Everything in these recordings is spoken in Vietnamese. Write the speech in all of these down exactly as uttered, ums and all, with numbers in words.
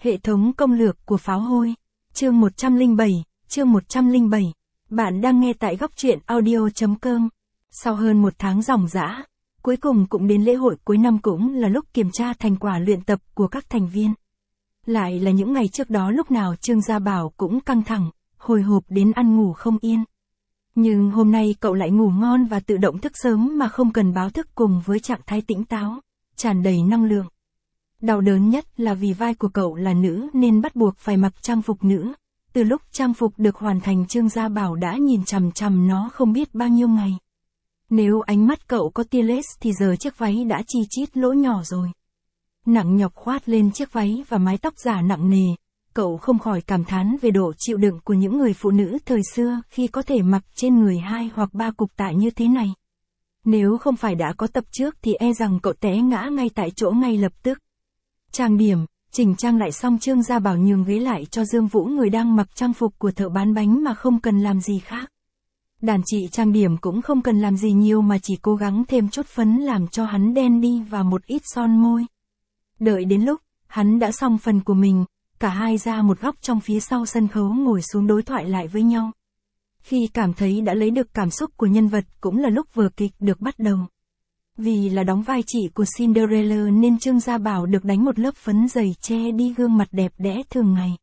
Hệ thống công lược của pháo hôi. Chương một trăm lẻ bảy, chương một trăm lẻ bảy. Bạn đang nghe tại góc truyện audio chấm com. Sau hơn một tháng ròng rã, cuối cùng cũng đến lễ hội cuối năm, cũng là lúc kiểm tra thành quả luyện tập của các thành viên. Lại là những ngày trước đó lúc nào Trương Gia Bảo cũng căng thẳng, hồi hộp đến ăn ngủ không yên. Nhưng hôm nay cậu lại ngủ ngon và tự động thức sớm mà không cần báo thức, cùng với trạng thái tỉnh táo, tràn đầy năng lượng. Đau đớn nhất là vì vai của cậu là nữ nên bắt buộc phải mặc trang phục nữ. Từ lúc trang phục được hoàn thành, Trương Gia Bảo đã nhìn chằm chằm nó không biết bao nhiêu ngày. Nếu ánh mắt cậu có tia lace thì giờ chiếc váy đã chi chít lỗ nhỏ rồi. Nặng nhọc khoát lên chiếc váy và mái tóc giả nặng nề, cậu không khỏi cảm thán về độ chịu đựng của những người phụ nữ thời xưa khi có thể mặc trên người hai hoặc ba cục tạ như thế này. Nếu không phải đã có tập trước thì e rằng cậu té ngã ngay tại chỗ ngay lập tức. Trang điểm, chỉnh trang lại xong, Trương Gia Bảo nhường ghế lại cho Dương Vũ, người đang mặc trang phục của thợ bán bánh mà không cần làm gì khác. Đàn chị trang điểm cũng không cần làm gì nhiều mà chỉ cố gắng thêm chút phấn làm cho hắn đen đi và một ít son môi. Đợi đến lúc hắn đã xong phần của mình, cả hai ra một góc trong phía sau sân khấu ngồi xuống đối thoại lại với nhau. Khi cảm thấy đã lấy được cảm xúc của nhân vật cũng là lúc vở kịch được bắt đầu. Vì là đóng vai chị của Cinderella nên Trương Gia Bảo được đánh một lớp phấn dày che đi gương mặt đẹp đẽ thường ngày.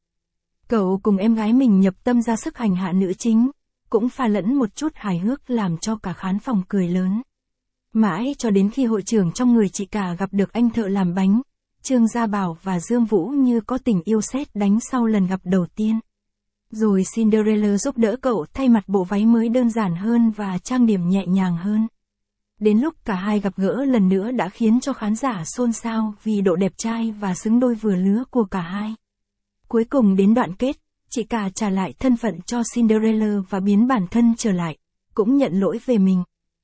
Cậu cùng em gái mình nhập tâm ra sức hành hạ nữ chính, cũng pha lẫn một chút hài hước làm cho cả khán phòng cười lớn. Mãi cho đến khi hội trưởng trong người chị cả gặp được anh thợ làm bánh, Trương Gia Bảo và Dương Vũ như có tình yêu sét đánh sau lần gặp đầu tiên. Rồi Cinderella giúp đỡ cậu thay mặt bộ váy mới đơn giản hơn và trang điểm nhẹ nhàng hơn. Đến lúc cả hai gặp gỡ lần nữa đã khiến cho khán giả xôn xao vì độ đẹp trai và xứng đôi vừa lứa của cả hai. Cuối cùng đến đoạn kết, chị cả trả lại thân phận cho Cinderella và biến bản thân trở lại, cũng nhận lỗi về mình.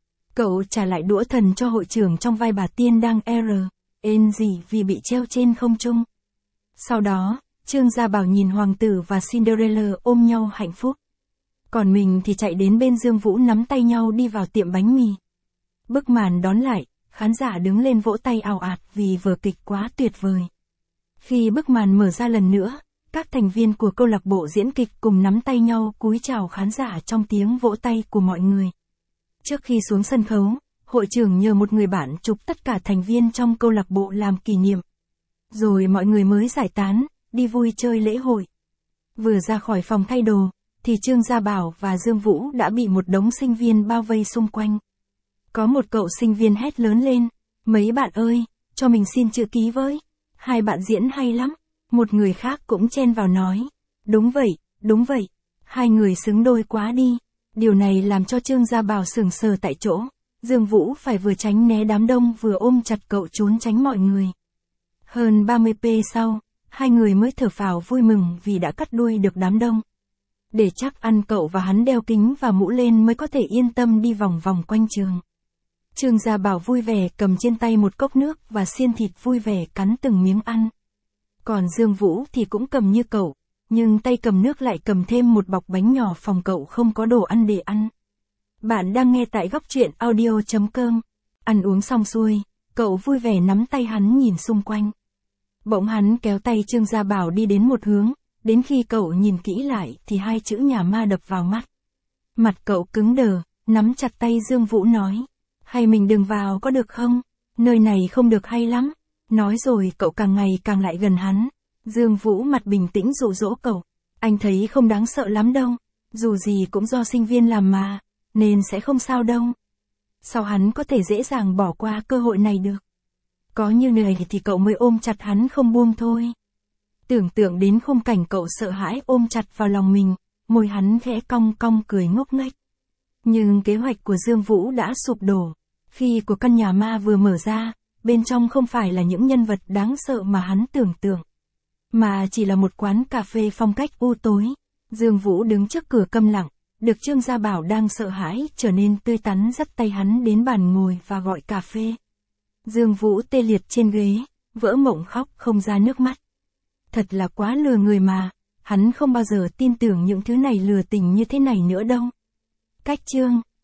Cậu trả lại đũa thần cho hội trưởng trong vai bà tiên đang R, N gì vì bị treo trên không trung. Sau đó, Trương Gia Bảo nhìn hoàng tử và Cinderella ôm nhau hạnh phúc. Còn mình thì chạy đến bên Dương Vũ nắm tay nhau đi vào tiệm bánh mì. Bức màn đón lại, khán giả đứng lên vỗ tay ào ạt vì vở kịch quá tuyệt vời. Khi bức màn mở ra lần nữa, các thành viên của câu lạc bộ diễn kịch cùng nắm tay nhau cúi chào khán giả trong tiếng vỗ tay của mọi người. Trước khi xuống sân khấu, hội trưởng nhờ một người bạn chụp tất cả thành viên trong câu lạc bộ làm kỷ niệm. Rồi mọi người mới giải tán, đi vui chơi lễ hội. Vừa ra khỏi phòng thay đồ, thì Trương Gia Bảo và Dương Vũ đã bị một đống sinh viên bao vây xung quanh. Có một cậu sinh viên hét lớn lên, mấy bạn ơi, cho mình xin chữ ký với, hai bạn diễn hay lắm. Một người khác cũng chen vào nói, đúng vậy, đúng vậy, hai người xứng đôi quá đi. Điều này làm cho Trương Gia Bảo sững sờ tại chỗ, Dương Vũ phải vừa tránh né đám đông vừa ôm chặt cậu trốn tránh mọi người. Hơn ba mươi phút sau, hai người mới thở phào vui mừng vì đã cắt đuôi được đám đông. Để chắc ăn, cậu và hắn đeo kính và mũ lên mới có thể yên tâm đi vòng vòng quanh trường. Trương Gia Bảo vui vẻ cầm trên tay một cốc nước và xiên thịt vui vẻ cắn từng miếng ăn. Còn Dương Vũ thì cũng cầm như cậu, nhưng tay cầm nước lại cầm thêm một bọc bánh nhỏ phòng cậu không có đồ ăn để ăn. Bạn đang nghe tại góc truyện audio chấm com. Ăn uống xong xuôi, cậu vui vẻ nắm tay hắn nhìn xung quanh. Bỗng hắn kéo tay Trương Gia Bảo đi đến một hướng, đến khi cậu nhìn kỹ lại thì hai chữ nhà ma đập vào mắt. Mặt cậu cứng đờ, nắm chặt tay Dương Vũ nói, hay mình đừng vào có được không, nơi này không được hay lắm. Nói rồi cậu càng ngày càng lại gần hắn. Dương Vũ mặt bình tĩnh dụ dỗ cậu, anh thấy không đáng sợ lắm đâu, dù gì cũng do sinh viên làm mà, nên sẽ không sao đâu. Sao hắn có thể dễ dàng bỏ qua cơ hội này được? Có như này thì cậu mới ôm chặt hắn không buông thôi. Tưởng tượng đến khung cảnh cậu sợ hãi ôm chặt vào lòng mình, môi hắn khẽ cong cong cười ngốc nghếch. Nhưng kế hoạch của Dương Vũ đã sụp đổ. Khi của căn nhà ma vừa mở ra, bên trong không phải là những nhân vật đáng sợ mà hắn tưởng tượng, mà chỉ là một quán cà phê phong cách u tối. Dương Vũ đứng trước cửa câm lặng, được Trương Gia Bảo đang sợ hãi trở nên tươi tắn dắt tay hắn đến bàn ngồi và gọi cà phê. Dương Vũ tê liệt trên ghế, vỡ mộng khóc không ra nước mắt. Thật là quá lừa người mà, hắn không bao giờ tin tưởng những thứ này lừa tình như thế này nữa đâu. Cách chương